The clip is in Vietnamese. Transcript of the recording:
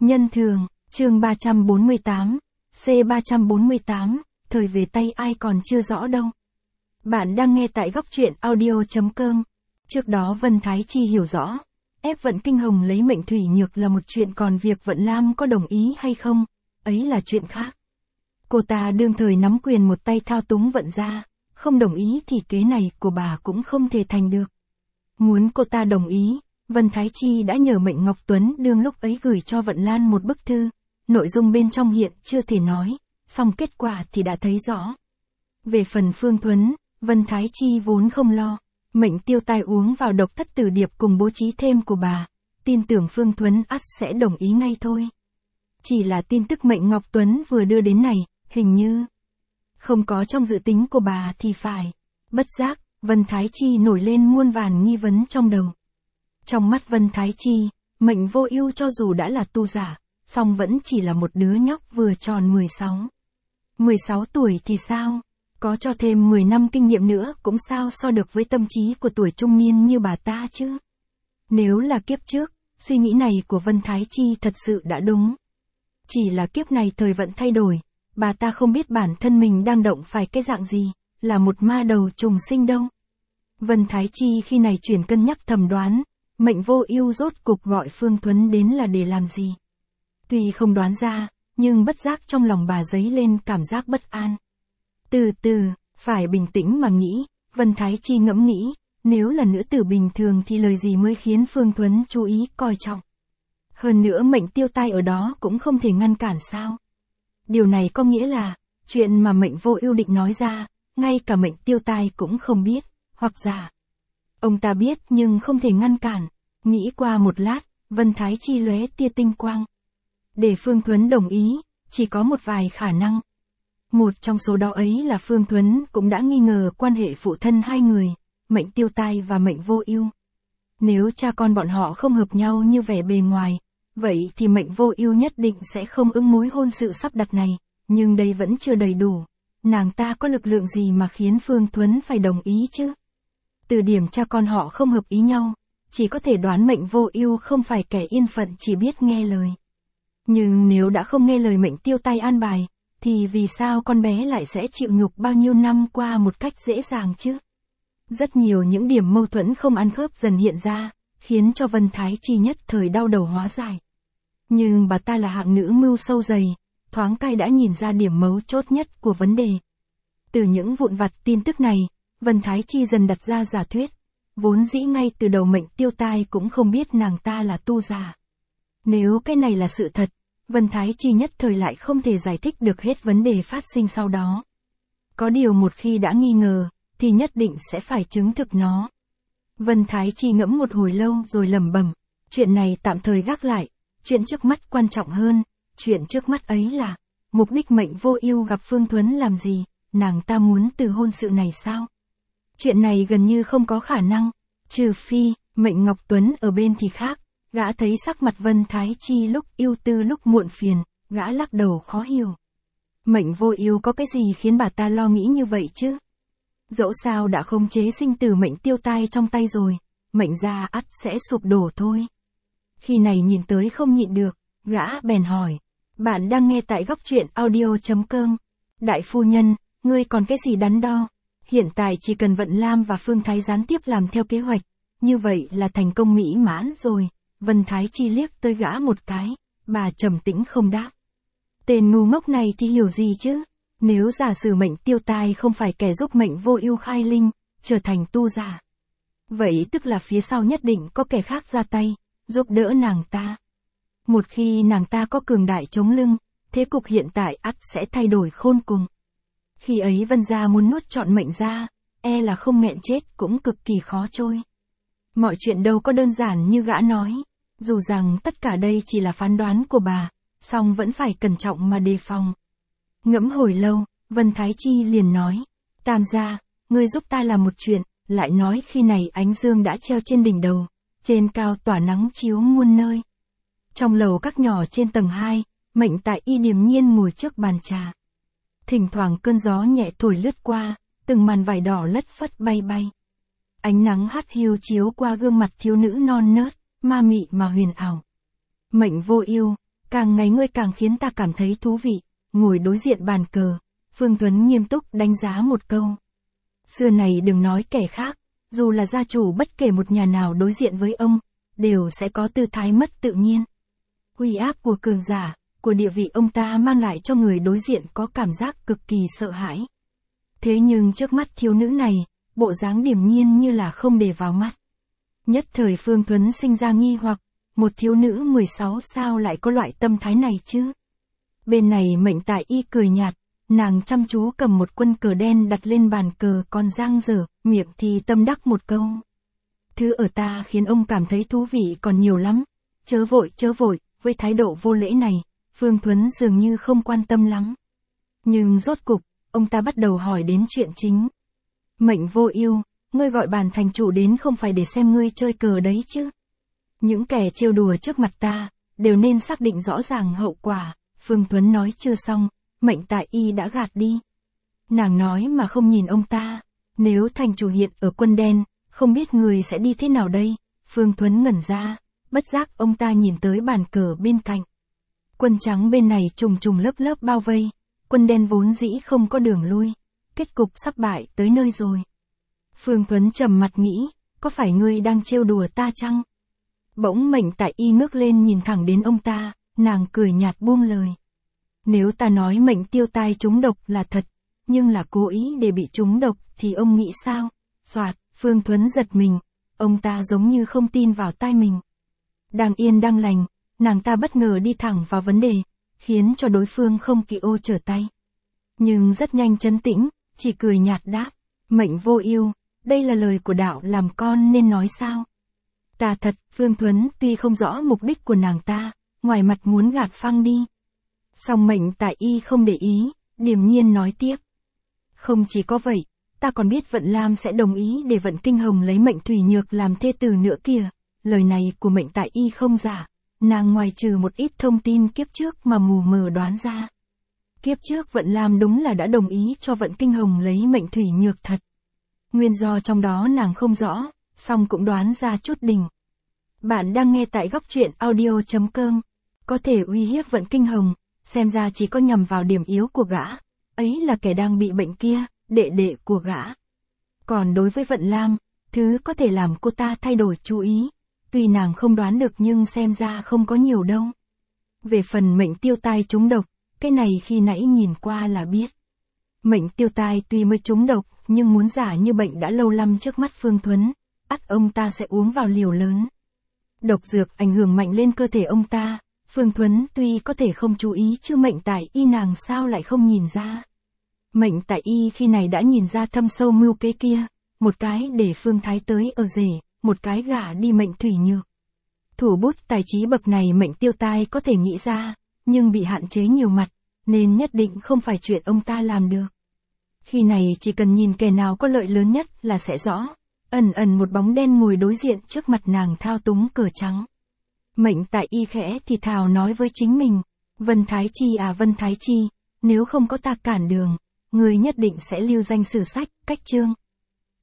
Nhân thường, chương 348, C348, thời về tay ai còn chưa rõ đâu. Bạn đang nghe tại góc truyện audio.com. Trước đó Vân Thái Chi hiểu rõ, ép Vận Kinh Hồng lấy mệnh Thủy Nhược là một chuyện, còn việc Vận Lam có đồng ý hay không, ấy là chuyện khác. Cô ta đương thời nắm quyền một tay thao túng Vận gia, không đồng ý thì kế này của bà cũng không thể thành được. Muốn cô ta đồng ý, Vân Thái Chi đã nhờ Mệnh Ngọc Tuấn đương lúc ấy gửi cho Vận Lan một bức thư, nội dung bên trong hiện chưa thể nói, song kết quả thì đã thấy rõ. Về phần Phương Thuấn, Vân Thái Chi vốn không lo, Mệnh Tiêu Tai uống vào độc thất tử điệp cùng bố trí thêm của bà, tin tưởng Phương Thuấn ắt sẽ đồng ý ngay thôi. Chỉ là tin tức Mệnh Ngọc Tuấn vừa đưa đến này, hình như không có trong dự tính của bà thì phải. Bất giác, Vân Thái Chi nổi lên muôn vàn nghi vấn trong đầu. Trong mắt Vân Thái Chi, Mệnh Vô Ưu cho dù đã là tu giả, song vẫn chỉ là một đứa nhóc vừa tròn 16. 16 tuổi thì sao? Có cho thêm 10 năm kinh nghiệm nữa cũng sao so được với tâm trí của tuổi trung niên như bà ta chứ? Nếu là kiếp trước, suy nghĩ này của Vân Thái Chi thật sự đã đúng. Chỉ là kiếp này thời vận thay đổi, bà ta không biết bản thân mình đang động phải cái dạng gì, là một ma đầu trùng sinh đâu. Vân Thái Chi khi này chuyển cân nhắc thầm đoán, Mệnh Vô Ưu rốt cục gọi Phương Thuấn đến là để làm gì. Tuy không đoán ra, nhưng bất giác trong lòng bà dấy lên cảm giác bất an. Từ từ, phải bình tĩnh mà nghĩ, Vân Thái Chi ngẫm nghĩ, nếu là nữ tử bình thường thì lời gì mới khiến Phương Thuấn chú ý coi trọng. Hơn nữa Mệnh Tiêu Tai ở đó cũng không thể ngăn cản sao. Điều này có nghĩa là, chuyện mà Mệnh Vô Ưu định nói ra, ngay cả Mệnh Tiêu Tai cũng không biết, hoặc giả ông ta biết nhưng không thể ngăn cản. Nghĩ qua một lát, Vân Thái Chi lóe tia tinh quang. Để Phương Thuấn đồng ý, chỉ có một vài khả năng. Một trong số đó ấy là Phương Thuấn cũng đã nghi ngờ quan hệ phụ thân hai người, Mệnh Tiêu Tai và Mệnh Vô Ưu. Nếu cha con bọn họ không hợp nhau như vẻ bề ngoài, vậy thì Mệnh Vô Ưu nhất định sẽ không ưng mối hôn sự sắp đặt này, nhưng đây vẫn chưa đầy đủ. Nàng ta có lực lượng gì mà khiến Phương Thuấn phải đồng ý chứ? Từ điểm cha con họ không hợp ý nhau, chỉ có thể đoán Mệnh Vô Ưu không phải kẻ yên phận chỉ biết nghe lời. Nhưng nếu đã không nghe lời Mệnh Tiêu Tai an bài, thì vì sao con bé lại sẽ chịu nhục bao nhiêu năm qua một cách dễ dàng chứ? Rất nhiều những điểm mâu thuẫn không ăn khớp dần hiện ra, khiến cho Vân Thái Chi nhất thời đau đầu hóa giải. Nhưng bà ta là hạng nữ mưu sâu dày, thoáng cái đã nhìn ra điểm mấu chốt nhất của vấn đề. Từ những vụn vặt tin tức này, Vân Thái Chi dần đặt ra giả thuyết, vốn dĩ ngay từ đầu Mệnh Tiêu Tai cũng không biết nàng ta là tu giả. Nếu cái này là sự thật, Vân Thái Chi nhất thời lại không thể giải thích được hết vấn đề phát sinh sau đó. Có điều một khi đã nghi ngờ, thì nhất định sẽ phải chứng thực nó. Vân Thái Chi ngẫm một hồi lâu rồi lẩm bẩm, chuyện này tạm thời gác lại, chuyện trước mắt quan trọng hơn, chuyện trước mắt ấy là, mục đích Mệnh Vô Ưu gặp Phương Thuấn làm gì, nàng ta muốn từ hôn sự này sao? Chuyện này gần như không có khả năng, trừ phi, Mệnh Ngọc Tuấn ở bên thì khác. Gã thấy sắc mặt Vân Thái Chi lúc ưu tư lúc muộn phiền, gã lắc đầu khó hiểu. Mệnh Vô Ưu có cái gì khiến bà ta lo nghĩ như vậy chứ? Dẫu sao đã khống chế sinh tử Mệnh Tiêu Tai trong tay rồi, Mệnh gia ắt sẽ sụp đổ thôi. Khi này nhìn tới không nhịn được, gã bèn hỏi. Bạn đang nghe tại góc truyện audio.com. Đại phu nhân, ngươi còn cái gì đắn đo? Hiện tại chỉ cần Vận Lam và Phương Thái gián tiếp làm theo kế hoạch, như vậy là thành công mỹ mãn rồi. Vân Thái Chi liếc tới gã một cái, bà trầm tĩnh không đáp. Tên ngu ngốc này thì hiểu gì chứ? Nếu giả sử Mệnh Tiêu Tai không phải kẻ giúp Mệnh Vô Ưu khai linh, trở thành tu giả, vậy tức là phía sau nhất định có kẻ khác ra tay, giúp đỡ nàng ta. Một khi nàng ta có cường đại chống lưng, thế cục hiện tại ắt sẽ thay đổi khôn cùng. Khi ấy Vân gia muốn nuốt trọn Mệnh gia, e là không nghẹn chết cũng cực kỳ khó trôi. Mọi chuyện đâu có đơn giản như gã nói, dù rằng tất cả đây chỉ là phán đoán của bà, song vẫn phải cẩn trọng mà đề phòng. Ngẫm hồi lâu, Vân Thái Chi liền nói, Tam gia, ngươi giúp ta làm một chuyện, lại nói khi này ánh dương đã treo trên đỉnh đầu, trên cao tỏa nắng chiếu muôn nơi. Trong lầu các nhỏ trên tầng 2, Mệnh Tại Y điềm nhiên ngồi trước bàn trà. Thỉnh thoảng cơn gió nhẹ thổi lướt qua, từng màn vải đỏ lất phất bay bay. Ánh nắng hắt hiu chiếu qua gương mặt thiếu nữ non nớt, ma mị mà huyền ảo. Mệnh Vô Ưu, càng ngày ngươi càng khiến ta cảm thấy thú vị. Ngồi đối diện bàn cờ, Phương Thuấn nghiêm túc đánh giá một câu. Xưa này đừng nói kẻ khác, dù là gia chủ bất kể một nhà nào đối diện với ông, đều sẽ có tư thái mất tự nhiên. Uy áp của cường giả, của địa vị ông ta mang lại cho người đối diện có cảm giác cực kỳ sợ hãi. Thế nhưng trước mắt thiếu nữ này, bộ dáng điềm nhiên như là không để vào mắt. Nhất thời Phương Thuấn sinh ra nghi hoặc, một thiếu nữ 16 sao lại có loại tâm thái này chứ? Bên này Mệnh Tại Y cười nhạt, nàng chăm chú cầm một quân cờ đen đặt lên bàn cờ còn giang dở, miệng thì tâm đắc một câu. Thứ ở ta khiến ông cảm thấy thú vị còn nhiều lắm, chớ vội, với thái độ vô lễ này, Phương Thuấn dường như không quan tâm lắm. Nhưng rốt cục, ông ta bắt đầu hỏi đến chuyện chính. Mệnh Vô Ưu, ngươi gọi bản thành chủ đến không phải để xem ngươi chơi cờ đấy chứ? Những kẻ trêu đùa trước mặt ta, đều nên xác định rõ ràng hậu quả. Phương Thuấn nói chưa xong, Mệnh Tại Y đã gạt đi. Nàng nói mà không nhìn ông ta, nếu thành chủ hiện ở quân đen, không biết người sẽ đi thế nào đây? Phương Thuấn ngẩn ra, bất giác ông ta nhìn tới bàn cờ bên cạnh. Quân trắng bên này trùng trùng lớp lớp bao vây, quân đen vốn dĩ không có đường lui, kết cục sắp bại tới nơi rồi. Phương Thuấn trầm mặt nghĩ, có phải ngươi đang trêu đùa ta chăng? Bỗng Mệnh Tại Y ngước lên nhìn thẳng đến ông ta, nàng cười nhạt buông lời. Nếu ta nói Mệnh Tiêu Tai trúng độc là thật, nhưng là cố ý để bị trúng độc thì ông nghĩ sao? Soạt, Phương Thuấn giật mình, ông ta giống như không tin vào tai mình. Đang yên đang lành, nàng ta bất ngờ đi thẳng vào vấn đề, khiến cho đối phương không kịp ô trở tay. Nhưng rất nhanh trấn tĩnh, chỉ cười nhạt đáp, Mệnh Vô Ưu, đây là lời của đạo làm con nên nói sao? Ta thật, Phương Thuấn tuy không rõ mục đích của nàng ta, ngoài mặt muốn gạt phăng đi. Song Mệnh Tại Y không để ý, điềm nhiên nói tiếp. Không chỉ có vậy, ta còn biết Vận Lam sẽ đồng ý để Vận Kinh Hồng lấy Mệnh Thủy Nhược làm thê tử nữa kìa. Lời này của Mệnh Tại Y không giả, nàng ngoài trừ một ít thông tin kiếp trước mà mù mờ đoán ra. Kiếp trước Vận Lam đúng là đã đồng ý cho Vận Kinh Hồng lấy Mệnh Thủy Nhược thật. Nguyên do trong đó nàng không rõ, song cũng đoán ra chút đỉnh. Bạn đang nghe tại góc truyện audio.com. Có thể uy hiếp Vận Kinh Hồng, xem ra chỉ có nhằm vào điểm yếu của gã, ấy là kẻ đang bị bệnh kia, đệ đệ của gã. Còn đối với Vận Lam, thứ có thể làm cô ta thay đổi chú ý, tuy nàng không đoán được nhưng xem ra không có nhiều đâu. Về phần Mệnh Tiêu Tai trúng độc, cái này khi nãy nhìn qua là biết. Mệnh Tiêu Tai tuy mới trúng độc, nhưng muốn giả như bệnh đã lâu năm trước mắt Phương Thuấn, ắt ông ta sẽ uống vào liều lớn. Độc dược ảnh hưởng mạnh lên cơ thể ông ta, Phương Thuấn tuy có thể không chú ý chứ Mệnh Tại Y nàng sao lại không nhìn ra. Mệnh Tại Y khi này đã nhìn ra thâm sâu mưu kế kia, một cái để Phương Thái tới ở rể, một cái gả đi Mệnh Thủy Nhược. Thủ bút tài trí bậc này Mệnh Tiêu Tai có thể nghĩ ra, nhưng bị hạn chế nhiều mặt, nên nhất định không phải chuyện ông ta làm được. Khi này chỉ cần nhìn kẻ nào có lợi lớn nhất là sẽ rõ. Ẩn một bóng đen ngồi đối diện trước mặt nàng thao túng cờ trắng. Mệnh Tại Y khẽ thì thào nói với chính mình, Vân Thái Chi à Vân Thái Chi, nếu không có ta cản đường, người nhất định sẽ lưu danh sử sách, cách chương.